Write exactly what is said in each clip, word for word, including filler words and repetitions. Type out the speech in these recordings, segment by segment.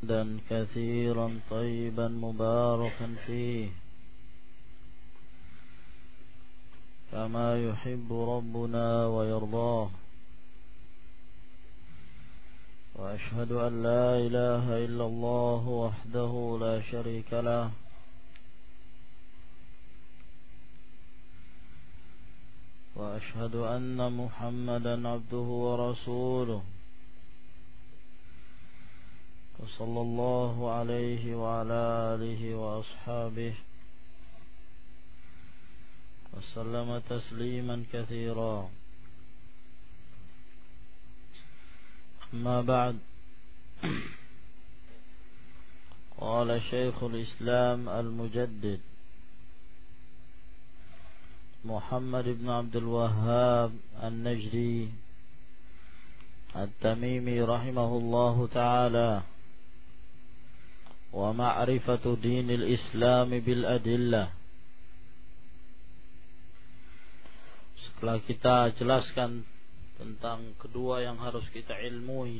حمدا كثيرا طيبا مباركا فيه كما يحب ربنا ويرضاه. وأشهد أن لا إله إلا الله وحده لا شريك له وأشهد أن محمدا عبده ورسوله صلى الله عليه وعلى آله وأصحابه وسلم تسليما كثيرا. أما بعد، قال شيخ الإسلام المجدد محمد بن عبد الوهاب النجدي التميمي رحمه الله تعالى: ومعرفة دين الإسلام بالأدلة. Setelah kita jelaskan tentang kedua yang harus kita ilmui,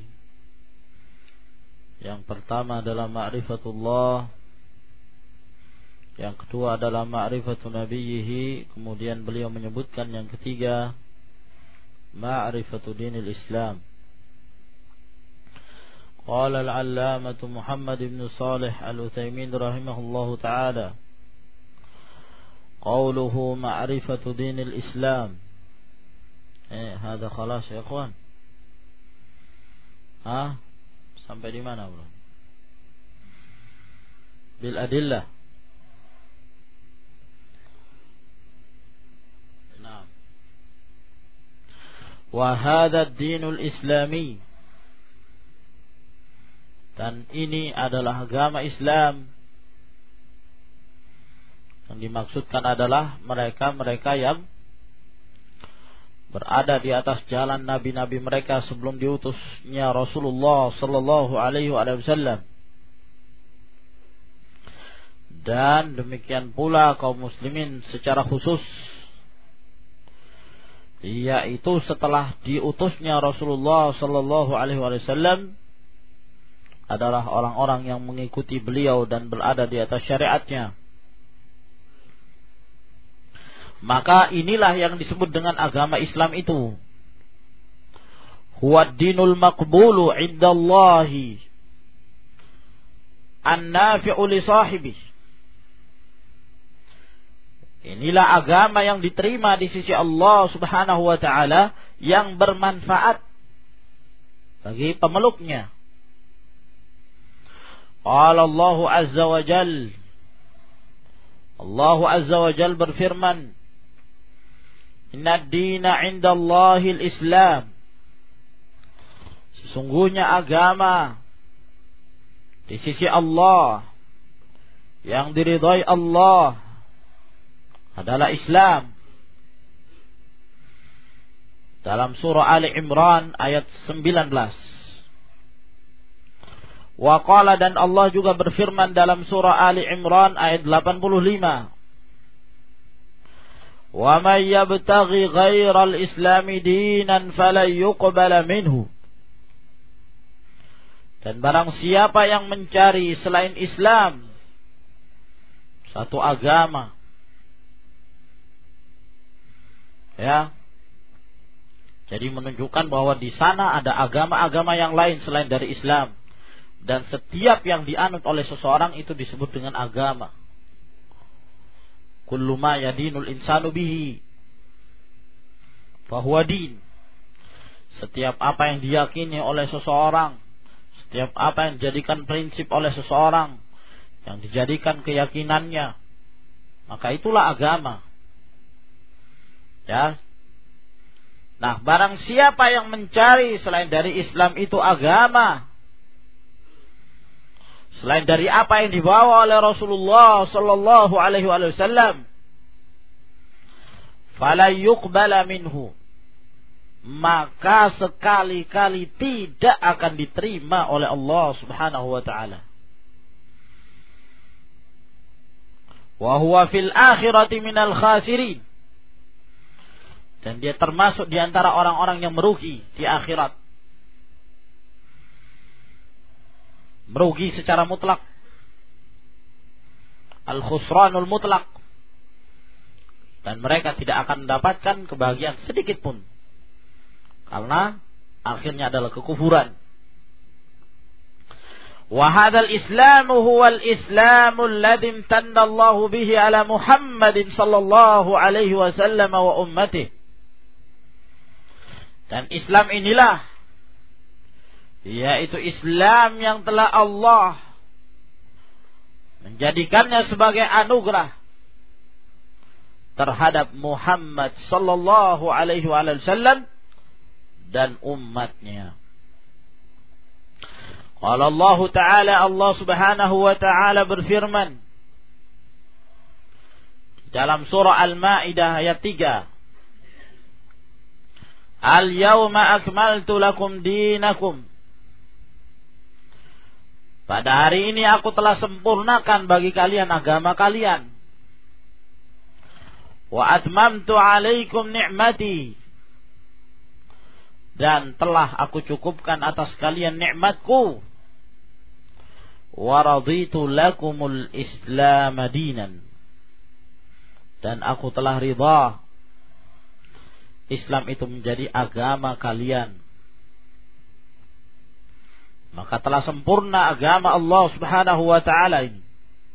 yang pertama adalah ma'rifatullah, yang kedua adalah ma'rifatu nabiyhi, kemudian beliau menyebutkan yang ketiga ma'rifatu dinil Islam. قال العلامة محمد بن صالح العثيمين رحمه الله تعالى: قوله معرفة دين الإسلام. Eh, هذا خلاص يا اخوان. ها sampai di mana bro? Bil adillah. Naam. Wa hadha ad-dinul islami. Dan ini adalah agama Islam. Yang dimaksudkan adalah mereka-mereka yang berada di atas jalan nabi-nabi mereka sebelum diutusnya Rasulullah sallallahu alaihi wasallam. Dan demikian pula kaum muslimin secara khusus, yaitu setelah diutusnya Rasulullah sallallahu alaihi wasallam adalah orang-orang yang mengikuti beliau dan berada di atas syariatnya. Maka inilah yang disebut dengan agama Islam itu. Huwa dinul maqbulu indallahi an-nafi'u li sahibihi. Inilah agama yang diterima di sisi Allah Subhanahu wa taala, yang bermanfaat bagi pemeluknya. Qala Allah azza wa jal, Allah azza wa jal berfirman: Inna ad-dina 'indallahi al-Islam. Sesungguhnya agama di sisi Allah yang diridhai Allah adalah Islam. Dalam surah Ali Imran ayat sembilan belas. Wa qala, dan Allah juga berfirman dalam surah Ali Imran ayat delapan puluh lima: Wa may yabtaghi ghairal islami dinan falan yuqbala minhu. Dan barang siapa yang mencari selain Islam satu agama, ya, jadi menunjukkan bahwa di sana ada agama-agama yang lain selain dari Islam. Dan setiap yang dianut oleh seseorang itu disebut dengan agama. Kullu ma yadinul insanu bihi fahuwa din. Setiap apa yang diyakini oleh seseorang, setiap apa yang dijadikan prinsip oleh seseorang, yang dijadikan keyakinannya, maka itulah agama. Ya. Nah, barang siapa yang mencari selain dari Islam itu agama, selain dari apa yang dibawa oleh Rasulullah sallallahu alaihi wasallam, fala yuqbala minhu, maka sekali-kali tidak akan diterima oleh Allah Subhanahu wa taala. Wa huwa fil akhirati minal khasirin, dan dia termasuk di antara orang-orang yang merugi di akhirat. merugi secara mutlak. Al-khusranul mutlak. Dan mereka tidak akan mendapatkan kebahagiaan sedikit pun. Karena akhirnya adalah kekufuran. Wa hadzal islamu huwal islamul ladzi imtanna Allahu bihi ala Muhammadin sallallahu alaihi wasallam wa ummatihi. Dan Islam inilah, yaitu Islam yang telah Allah menjadikannya sebagai anugerah terhadap Muhammad sallallahu alaihi wasallam dan umatnya. Qala Allah Ta'ala, Allah Subhanahu wa Ta'ala berfirman dalam surah Al-Maidah ayat tiga. Al-yawma akmaltu lakum dinakum. Pada hari ini aku telah sempurnakan bagi kalian agama kalian. Wa atmamtu alaikum ni'mati. Dan telah aku cukupkan atas kalian nikmatku. Wa raditu lakumul Islam dinan. Dan aku telah ridha Islam itu menjadi agama kalian. Maka telah sempurna agama Allah Subhanahu wa Ta'ala ini.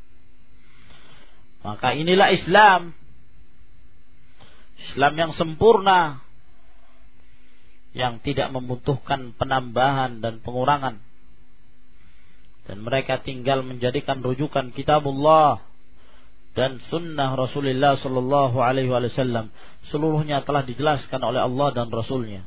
Maka inilah Islam. Islam yang sempurna, yang tidak membutuhkan penambahan dan pengurangan. Dan mereka tinggal menjadikan rujukan kitabullah dan sunnah Rasulullah sallallahu alaihi wasallam. Seluruhnya telah dijelaskan oleh Allah dan Rasulnya.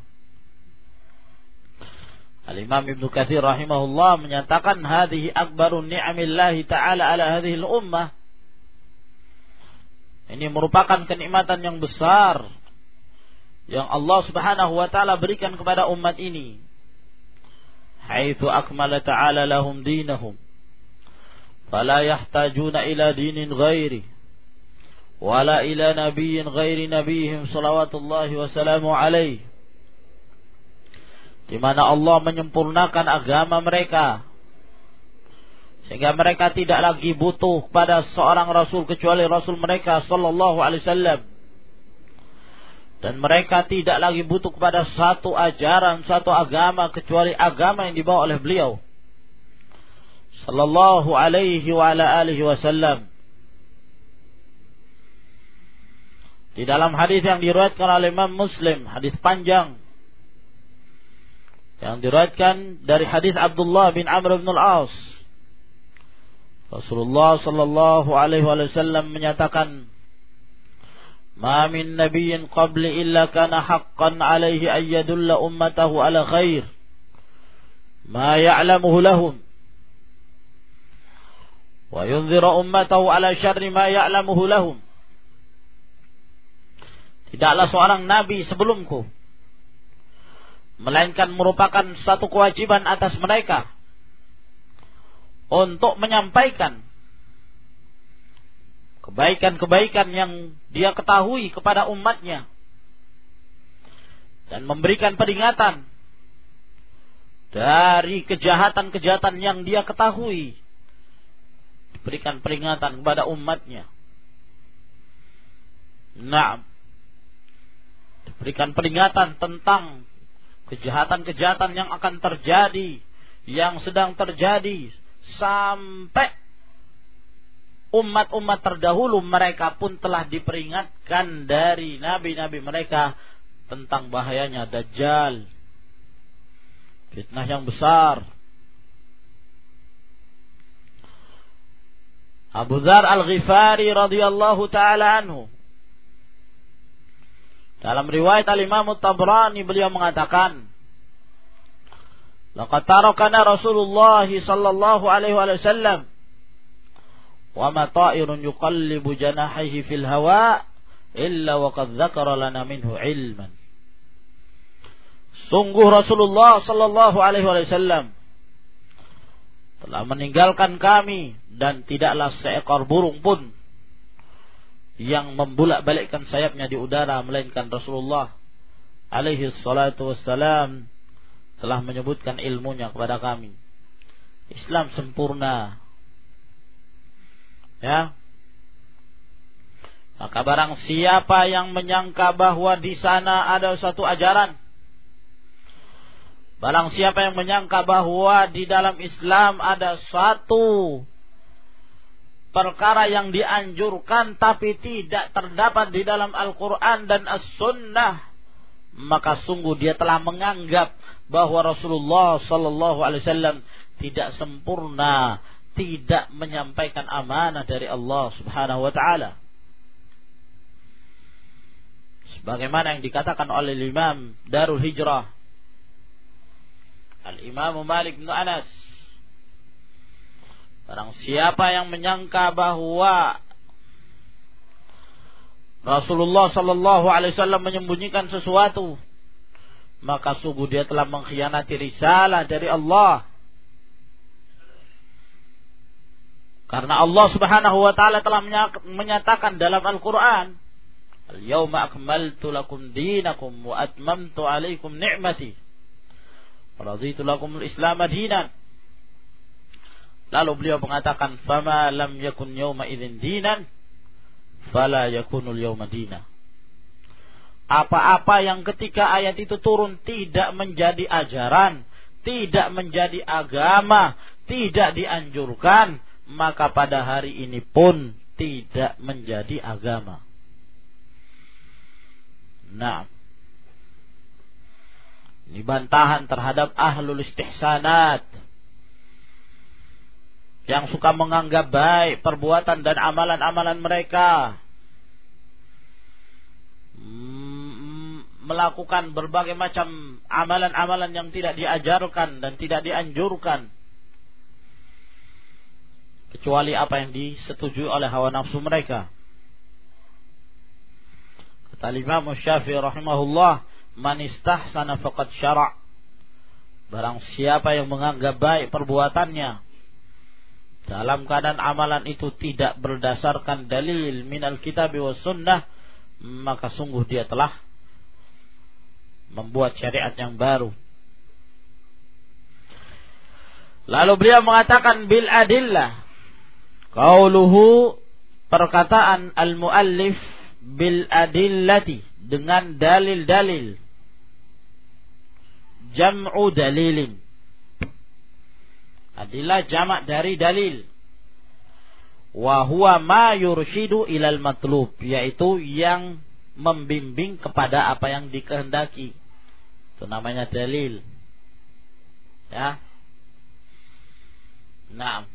Al-Imam Ibnu Katsir rahimahullah menyatakan hadhihi akbaru ni'amillahi ta'ala ala hadhihi al-ummah. Ini merupakan kenikmatan yang besar yang Allah Subhanahu wa Ta'ala berikan kepada umat ini. Haitsu akmala ta'ala lahum dinahum fala yahtajuna ila dinin ghairi wala ila nabiyyin ghairi nabihim salawatullahi wassalamu alaihi. Di mana Allah menyempurnakan agama mereka sehingga mereka tidak lagi butuh pada seorang rasul kecuali rasul mereka sallallahu alaihi wasallam. Dan mereka tidak lagi butuh kepada satu ajaran, satu agama kecuali agama yang dibawa oleh beliau sallallahu alaihi wa ala alihi wasallam. Di dalam hadis yang diriwayatkan oleh Imam Muslim, hadis panjang yang diriwayatkan dari hadis Abdullah bin Amr bin Al-As, Rasulullah sallallahu alaihi wasallam menyatakan, "Ma min nabiyyin qabli illa kana haqqan alaihi an yadulla ummatahu ala khair ma ya'lamuhu lahum wa yunzira ummatahu ala syarri ma ya'lamuhu lahum." Tidaklah seorang nabi sebelumku melainkan merupakan satu kewajiban atas mereka untuk menyampaikan kebaikan-kebaikan yang dia ketahui kepada umatnya dan memberikan peringatan dari kejahatan-kejahatan yang dia ketahui, berikan peringatan kepada umatnya. Nah, berikan peringatan tentang kejahatan-kejahatan yang akan terjadi, yang sedang terjadi, sampai umat-umat terdahulu mereka pun telah diperingatkan dari nabi-nabi mereka tentang bahayanya Dajjal, fitnah yang besar. Abu Dzar Al-Ghifari radhiyallahu taala anhu, dalam riwayat Al-Imam At-Tabrani beliau mengatakan, "Laqad tarakana Rasulullah sallallahu alaihi wasallam wa ma ta'irun yuqallibu janahihi fil hawa illa wa qad dzakara lana minhu ilman." Sungguh Rasulullah sallallahu alaihi wasallam telah meninggalkan kami dan tidaklah seekor burung pun yang membulak-balikkan sayapnya di udara melainkan Rasulullah alaihi salatu wassalam telah menyebutkan ilmunya kepada kami. Islam sempurna. Ya. Maka barang siapa yang menyangka bahwa di sana ada satu ajaran, barang siapa yang menyangka bahwa di dalam Islam ada satu perkara yang dianjurkan tapi tidak terdapat di dalam Al-Quran dan As-Sunnah, maka sungguh dia telah menganggap bahwa Rasulullah Sallallahu Alaihi Wasallam tidak sempurna, tidak menyampaikan amanah dari Allah Subhanahu Wa Taala. Sebagaimana yang dikatakan oleh Imam Darul Hijrah Al-Imam Malik bin Anas, barang siapa yang menyangka bahwa Rasulullah Sallallahu Alaihi Wasallam menyembunyikan sesuatu, maka sungguh dia telah mengkhianati risalah dari Allah. Karena Allah Subhanahu Wa Taala telah menyatakan dalam Al-Quran, Al-yawma akmaltu lakum dinakum wa atmamtu alaikum ni'mati wa raditu lakum al-islam dinan. Lalu beliau mengatakan, fama lam yakun yawma idzin dinan fala yakunul yawma dina. Apa-apa yang ketika ayat itu turun tidak menjadi ajaran, tidak menjadi agama, tidak dianjurkan, maka pada hari ini pun tidak menjadi agama. Nah, ini bantahan terhadap ahlul istihsanat yang suka menganggap baik perbuatan dan amalan-amalan mereka, melakukan berbagai macam amalan-amalan yang tidak diajarkan dan tidak dianjurkan, kecuali apa yang disetujui oleh hawa nafsu mereka. Kata Imam Syafi'i rahimahullah, man istahsana faqad syara'. Barang siapa yang menganggap baik perbuatannya dalam keadaan amalan itu tidak berdasarkan dalil minal kitab wa sunnah, maka sungguh dia telah membuat syariat yang baru. Lalu beliau mengatakan bil adillah, qauluhu, perkataan al-muallif, bil adillati, dengan dalil-dalil, jam'u dalilin. Adillah jamak dari dalil. Wa huwa ma yurshidu ilal matlub, yaitu yang membimbing kepada apa yang dikehendaki. Itu namanya dalil. Ya. Nah,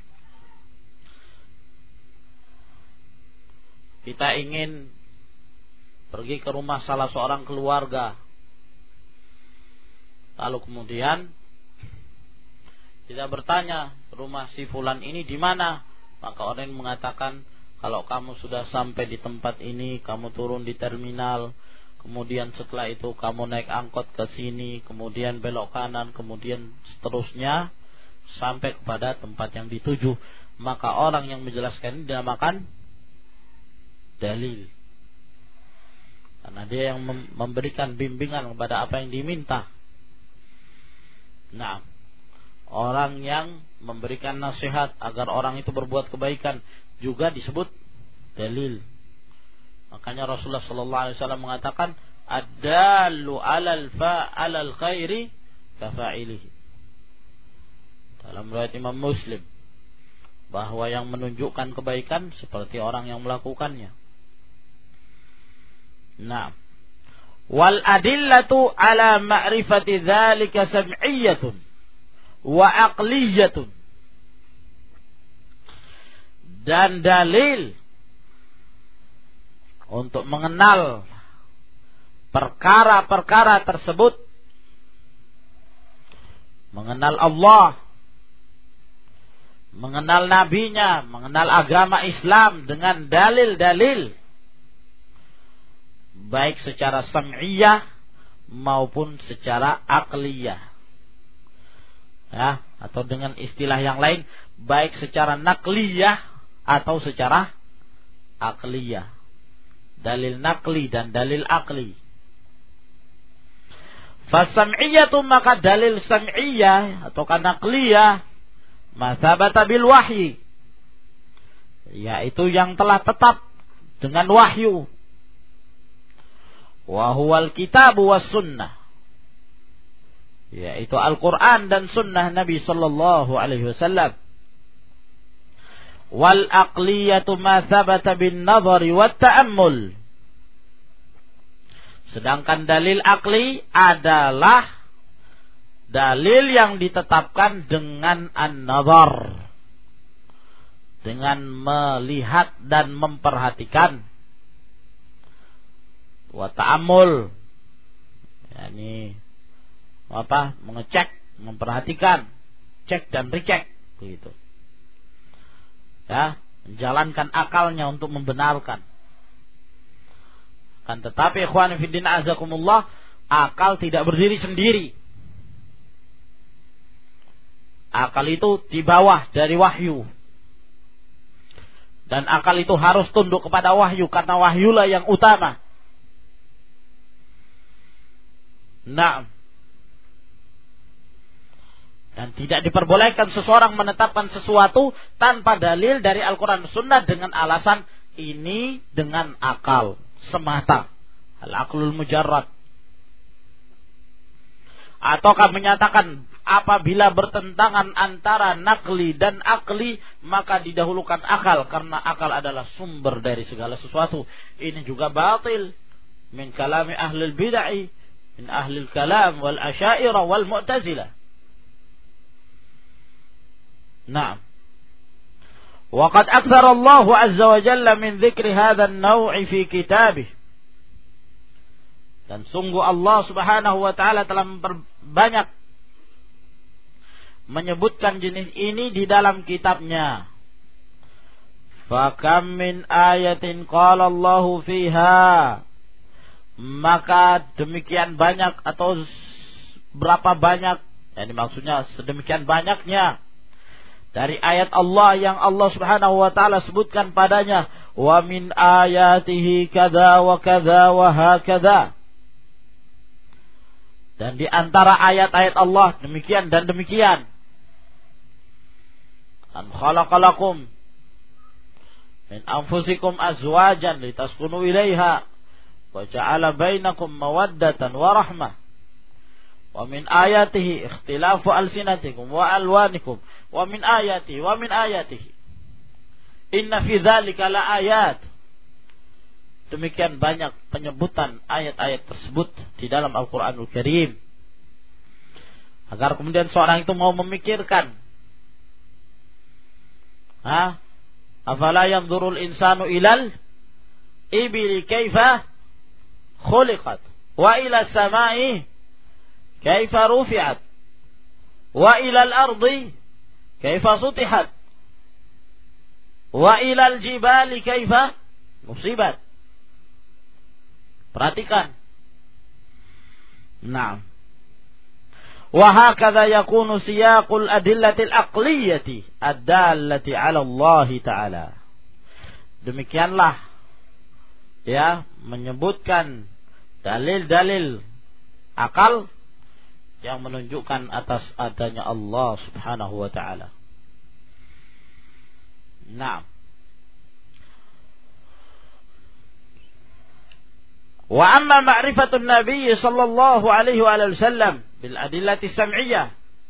kita ingin pergi ke rumah salah seorang keluarga, lalu kemudian kita bertanya, rumah si fulan ini di mana? Maka orang mengatakan, kalau kamu sudah sampai di tempat ini, kamu turun di terminal, kemudian setelah itu kamu naik angkot ke sini, kemudian belok kanan, kemudian seterusnya sampai kepada tempat yang dituju. Maka orang yang menjelaskan ini dinamakan dalil, karena dia yang memberikan bimbingan kepada apa yang diminta. Nah, orang yang memberikan nasihat agar orang itu berbuat kebaikan juga disebut dalil. Makanya Rasulullah sallallahu alaihi wasallam mengatakan, ad-dallu 'alal fa 'alal khairi kafa'ilihi. Dalam riwayat Imam Muslim, bahwa yang menunjukkan kebaikan seperti orang yang melakukannya. Nah, wal adillatu ala ma'rifati dzalika sam'iyyatun wa aqliyatun. Dan dalil untuk mengenal perkara-perkara tersebut, mengenal Allah, mengenal nabinya, mengenal agama Islam dengan dalil-dalil, baik secara sam'iyah maupun secara aqliyah, ya, atau dengan istilah yang lain, baik secara naqliyah atau secara aqliyah. Dalil naqli dan dalil aqli. Fasam'iyatu, maka dalil sam'iyah atau naqliyah, ma thabata bil wahyi, yaitu yang telah tetap dengan wahyu. Wa huwal kitabu was sunnah, yaitu Al-Quran dan sunnah Nabi sallallahu alaihi wasallam. Wal aqliyatu ma thabata bin nadhari wat ta'ammul, sedangkan dalil akli adalah dalil yang ditetapkan dengan an-nazar, dengan melihat dan memperhatikan. Wa ta'ammul, yakni apa? Mengecek, memperhatikan, cek dan recheck, begitu. Ya, menjalankan akalnya untuk membenarkan. Kan tetapi ikhwan fillah azakumullah, akal tidak berdiri sendiri. Akal itu di bawah dari wahyu. Dan akal itu harus tunduk kepada wahyu, karena wahyulah yang utama. Nah, dan tidak diperbolehkan seseorang menetapkan sesuatu tanpa dalil dari Al-Quran dan Sunnah dengan alasan ini dengan akal semata, al-aqlul mujarrad. Ataukah menyatakan apabila bertentangan antara nakli dan akli, maka didahulukan akal, karena akal adalah sumber dari segala sesuatu. Ini juga batil min kalami ahlul bid'ah, min ahlil kalam wal asyairah wal mu'tazilah. Na'am. Wa qad aktsara Allah azza wa jalla min dzikri hadzal naw'i fi kitabih. Dan sungguh Allah Subhanahu wa taala telah memperbanyak menyebutkan jenis ini di dalam kitabnya. Fa kam min ayatin qala Allahu fiha, maka demikian banyak atau berapa banyak, yani maksudnya sedemikian banyaknya dari ayat Allah yang Allah Subhanahu wa taala sebutkan padanya, wa min ayatihi kadza wa kadza wa hakadza. Dan di antara ayat-ayat Allah demikian dan demikian. An khalaqalakum min anfusikum azwajan litaskunu ilaiha wa ja'ala bainakum mawaddatan wa rahmah. Wa min ayatihi ikhtilafu alsinatikum wa alwanikum wa min ayatihi wa min ayatihi inna fi dzalika la ayat. Demikian banyak penyebutan ayat-ayat tersebut di dalam Al-Quranul Karim, agar kemudian seorang itu mau memikirkan, ha, afala yanzurul insanu ilal ibili kaifa khuliqat wa ila samai kaifa rufi'at wa ila al-ardi kaifa sutihat wa ila al-jibali kaifa musibat. Perhatikan. Naam. Wa hakadha yakunu siyaqul adillatil aqliyati ad-dallati 'ala Allah Ta'ala. Demikianlah ya menyebutkan dalil-dalil akal yang menunjukkan atas adanya Allah Subhanahu wa taala. Naam. Wa amma ma'rifatun Nabi sallallahu alaihi wa sallam bil adillati sam'iyah.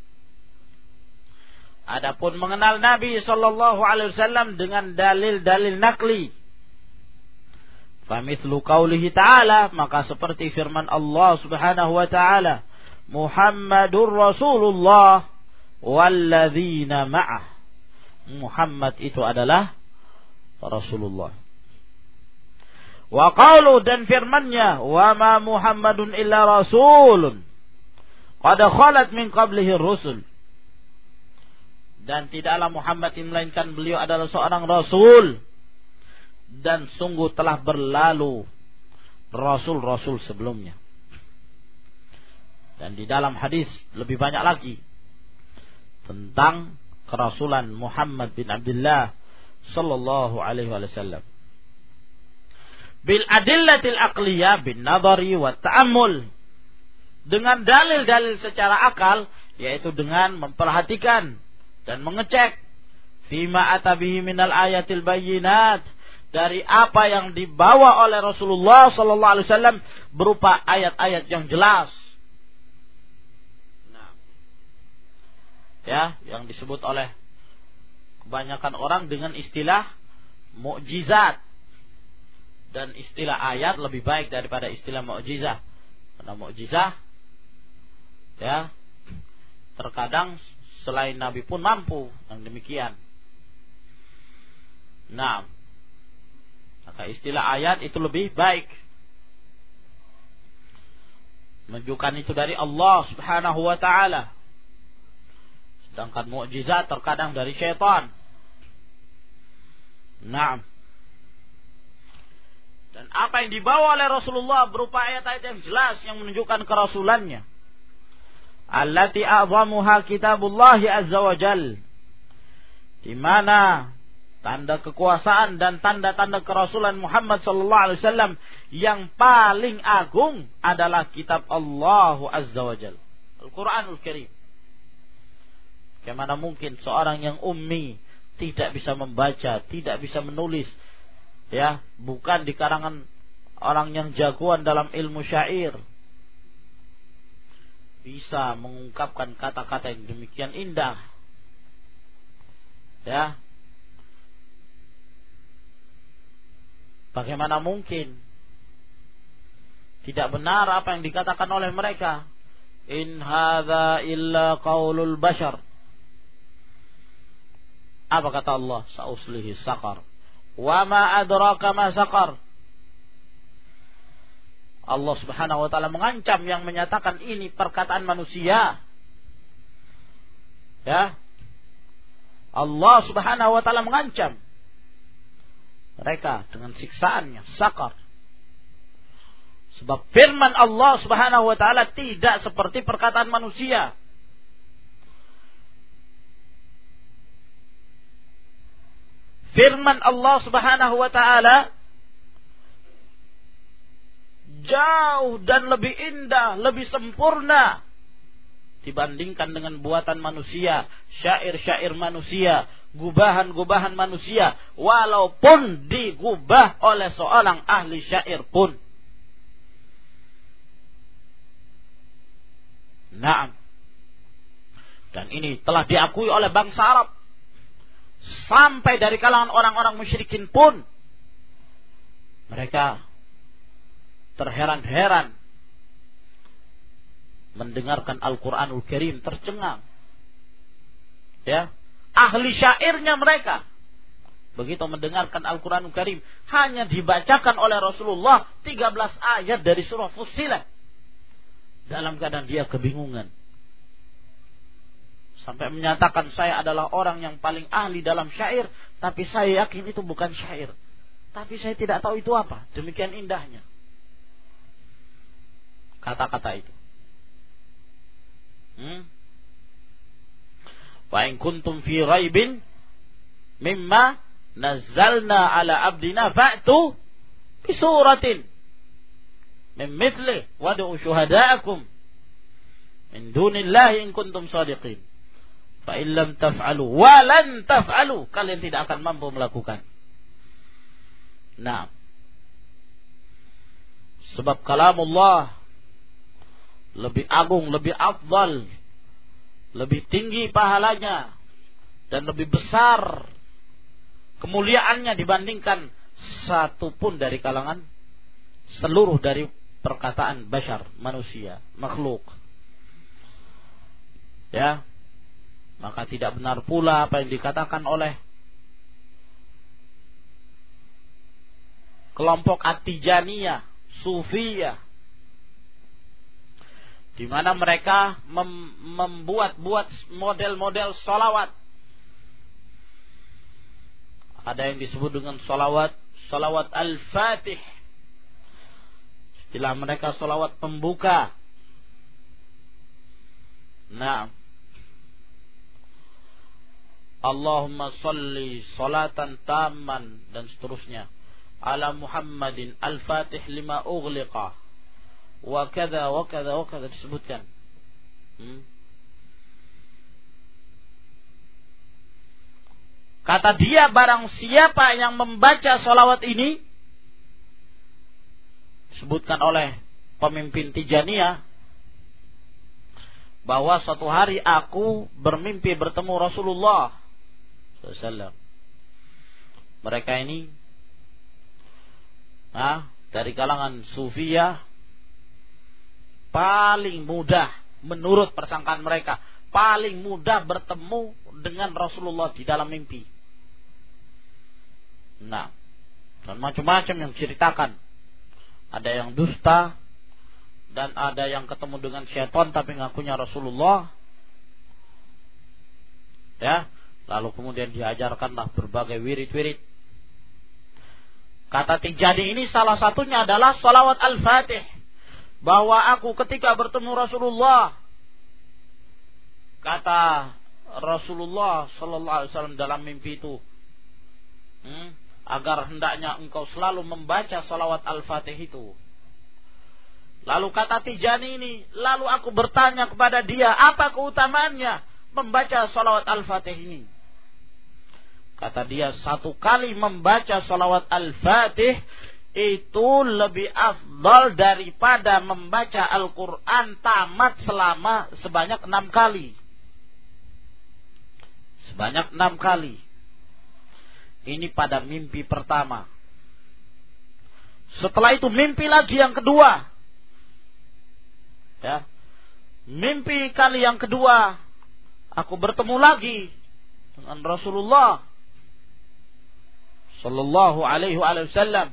Adapun mengenal Nabi sallallahu alaihi wasallam dengan dalil-dalil nakli, famithlu qaulihi ta'ala, maka seperti firman Allah Subhanahu wa ta'ala, Muhammadur Rasulullah walladzina ma'ah. Muhammad itu adalah Rasulullah. Wa qaulu, dan firman-Nya, wa ma Muhammadun illa rasulun qad khalat min qablihi rusul. Dan tidaklah Muhammad melainkan beliau adalah seorang rasul, dan sungguh telah berlalu rasul-rasul sebelumnya. Dan di dalam hadis lebih banyak lagi tentang kerasulan Muhammad bin Abdullah sallallahu alaihi wasallam. Bil adillatil aqliyah bin nadhari wa ta'ammul, dengan dalil-dalil secara akal, yaitu dengan memperhatikan dan mengecek fima atabihi minal ayatil bayyinat, dari apa yang dibawa oleh Rasulullah sallallahu alaihi wasallam berupa ayat-ayat yang jelas. Nah, ya, yang disebut oleh kebanyakan orang dengan istilah mukjizat, dan istilah ayat lebih baik daripada istilah mukjizah. Karena mukjizah, ya, terkadang selain Nabi pun mampu yang demikian. Nah, maka istilah ayat itu lebih baik, menunjukkan itu dari Allah Subhanahu wa ta'ala. Sedangkan mukjizat terkadang dari syaitan. Nah, dan apa yang dibawa oleh Rasulullah berupa ayat-ayat yang jelas yang menunjukkan kerasulannya. Allati a'zamuha kitabullah azza wa jal, di mana tanda kekuasaan dan tanda-tanda kerasulan Muhammad sallallahu alaihi wasallam yang paling agung adalah kitab Allah azza wa jal, Al-Quranul Karim. Bagaimana mungkin seorang yang ummi, tidak bisa membaca, tidak bisa menulis, ya, bukan di kalangan orang yang jagoan dalam ilmu syair, bisa mengungkapkan kata-kata yang demikian indah, ya, bagaimana mungkin tidak benar apa yang dikatakan oleh mereka? In hadza illa qaulul bashar. Apa kata Allah? Sa'uslihi saqar. Wa ma adraka ma saqar. Allah Subhanahu wa ta'ala mengancam yang menyatakan ini perkataan manusia. Ya. Allah Subhanahu wa ta'ala mengancam mereka dengan siksaannya, saqar. Sebab firman Allah Subhanahu wa ta'ala tidak seperti perkataan manusia. Firman Allah Subhanahu wa ta'ala jauh dan lebih indah, lebih sempurna dibandingkan dengan buatan manusia, syair-syair manusia, gubahan-gubahan manusia, walaupun digubah oleh seorang ahli syair pun. Naam. Dan ini telah diakui oleh bangsa Arab. Sampai dari kalangan orang-orang musyrikin pun mereka terheran-heran mendengarkan Al-Quranul Karim, tercengang. Ya, ahli syairnya mereka begitu mendengarkan Al-Quranul Karim, hanya dibacakan oleh Rasulullah tiga belas ayat dari surah Fussilat, dalam keadaan dia kebingungan. Sampai menyatakan, saya adalah orang yang paling ahli dalam syair, tapi saya yakin itu bukan syair. Tapi saya tidak tahu itu apa. Demikian indahnya kata-kata itu. Hmm? Wa in kuntum fi raibin mimma nazzalna ala abdina fa'tu bi suratin min mithli wad'u syuhada'akum min dunillahi in kuntum shadiqin. Fa in lam taf'alu wa lan taf'alu, kalian tidak akan mampu melakukan. Nah, sebab kalamullah lebih agung, lebih afdal, lebih tinggi pahalanya dan lebih besar kemuliaannya dibandingkan satu pun dari kalangan seluruh dari perkataan bashar, manusia, makhluk. Ya, maka tidak benar pula apa yang dikatakan oleh kelompok At-Tijaniyah, Sufiyah, di mana mereka mem- membuat-buat model-model salawat. Ada yang disebut dengan salawat, salawat Al-Fatih. Istilah mereka salawat pembuka. Nah, Allahumma salli salatan tamman dan seterusnya ala Muhammadin al-Fatih lima ughliqa wa kadza wa kadza wa kadza disebutkan. Hmm? Kata dia, barang siapa yang membaca salawat ini, disebutkan oleh pemimpin Tijaniyah, bahwa suatu hari aku bermimpi bertemu Rasulullah sallallahu alaihi wasallam. Mereka ini nah, dari kalangan Sufiyah, paling mudah menurut persangkaan mereka, paling mudah bertemu dengan Rasulullah di dalam mimpi. Nah, dan macam-macam yang ceritakan. Ada yang dusta, dan ada yang ketemu dengan syaitan tapi ngakunya Rasulullah. Ya, lalu kemudian diajarkanlah berbagai wirid-wirid. Kata Tijani ini salah satunya adalah salawat Al-Fatih. Bahwa aku ketika bertemu Rasulullah, kata Rasulullah sallallahu alaihi wasallam dalam mimpi itu, hmm, agar hendaknya engkau selalu membaca salawat Al-Fatih itu. Lalu kata Tijani ini, lalu aku bertanya kepada dia, apa keutamaannya membaca salawat Al-Fatih ini? Kata dia, satu kali membaca salawat Al-Fatih itu lebih afdal daripada membaca Al-Quran tamat selama sebanyak enam kali. Sebanyak enam kali. Ini pada mimpi pertama. Setelah itu mimpi lagi yang kedua. Ya. Mimpi kali yang kedua, aku bertemu lagi dengan Rasulullah sallallahu alaihi wasallam.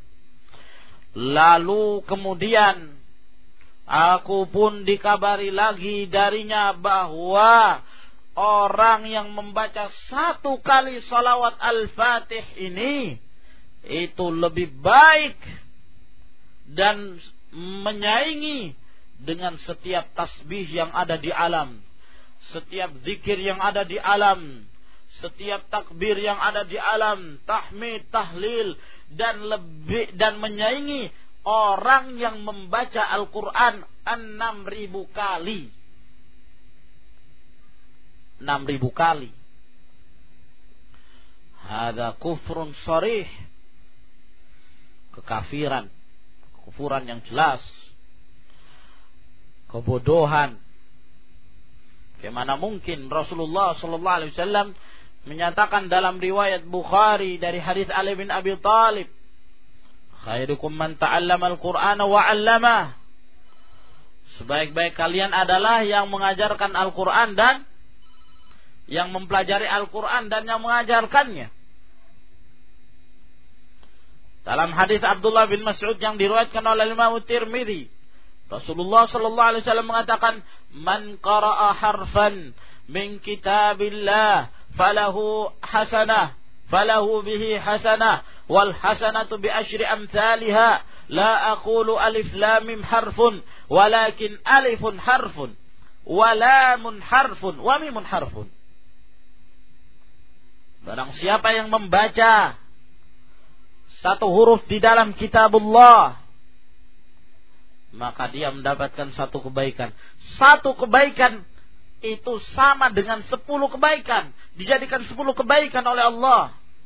Lalu kemudian aku pun dikabari lagi darinya bahwa orang yang membaca satu kali salawat Al-Fatih ini itu lebih baik dan menyaingi dengan setiap tasbih yang ada di alam, setiap zikir yang ada di alam, setiap takbir yang ada di alam, tahmid, tahlil, dan lebih dan menyaingi orang yang membaca Al-Quran enam ribu kali. Enam ribu kali. Hada kufrun sharih. Kekafiran. Kufuran yang jelas. Kebodohan. Bagaimana mungkin Rasulullah sallallahu alaihi wasallam menyatakan dalam riwayat Bukhari dari hadis Ali bin Abi Thalib, khairukum man ta'allama al-Qur'ana wa 'allamah. Sebaik-baik kalian adalah yang mengajarkan Al-Qur'an dan yang mempelajari Al-Quran dan yang mengajarkannya. Dalam hadis Abdullah bin Mas'ud yang diriwayatkan oleh Imam Tirmidzi, Rasulullah sallallahu alaihi wasallam mengatakan, "Man qara'a harfan min kitabillah falahu hasanah, falahu bihi hasanah, wal hasanatu bi asyri amsalha, la aqulu alif lam mim harfun, walakin alifun harfun, wa lamun harfun, wa mimun harfun." Barang siapa yang membaca satu huruf di dalam kitabullah, maka dia mendapatkan satu kebaikan. Satu kebaikan itu sama dengan sepuluh kebaikan. Dijadikan sepuluh kebaikan oleh Allah.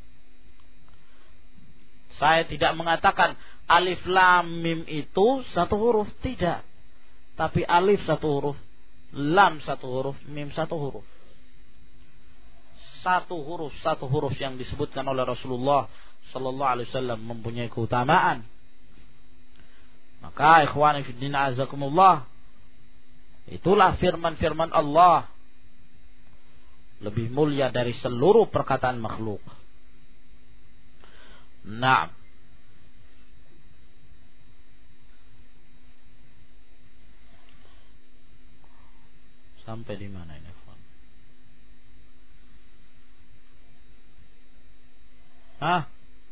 Saya tidak mengatakan alif lam mim itu satu huruf. Tidak. Tapi alif satu huruf, lam satu huruf, mim satu huruf. Satu huruf, satu huruf yang disebutkan oleh Rasulullah sallallahu alaihi wasallam mempunyai keutamaan. Maka ikhwani fiddin azakumullah, itulah firman-firman Allah lebih mulia dari seluruh perkataan makhluk. Naam. Sampai di mana ini? Hah?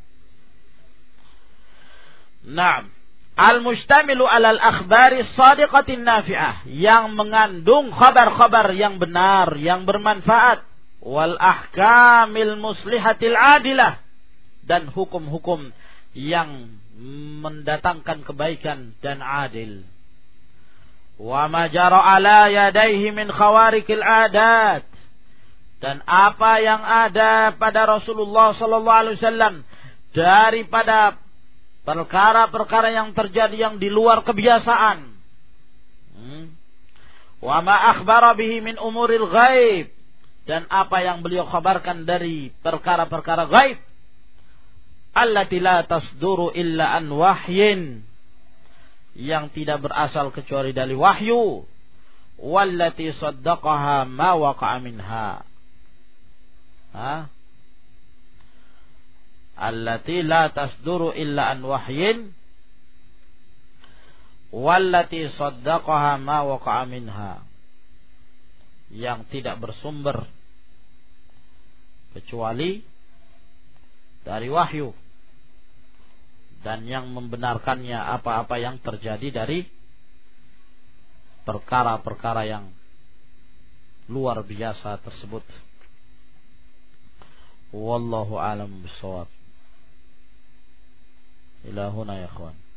Naam. Al-mustamilu alal akhbari sadiqatin nafi'ah, yang mengandung khabar-khabar yang benar, yang bermanfaat, wal ahkamil muslihatil adilah, dan hukum-hukum yang mendatangkan kebaikan dan adil. Wa ma jara ala yadayhi min khawarikil adat, dan apa yang ada pada Rasulullah sallallahu alaihi wasallam daripada perkara-perkara yang terjadi yang di luar kebiasaan. Hmm. Wa ma akhbara bihi min umuril ghaib, dan apa yang beliau kabarkan dari perkara-perkara gaib. Allati la tasduru illa an wahyin, yang tidak berasal kecuali dari wahyu. Wallati saddaqaha ma waqa'a minha. Ha? Allati la tasduru illa an wahyin wallati saddaqaha ma waqa'a minha, yang tidak bersumber kecuali dari wahyu, dan yang membenarkannya apa-apa yang terjadi dari perkara-perkara yang luar biasa tersebut. Wallahu a'lam bishawab. Ila huna ya ikhwan.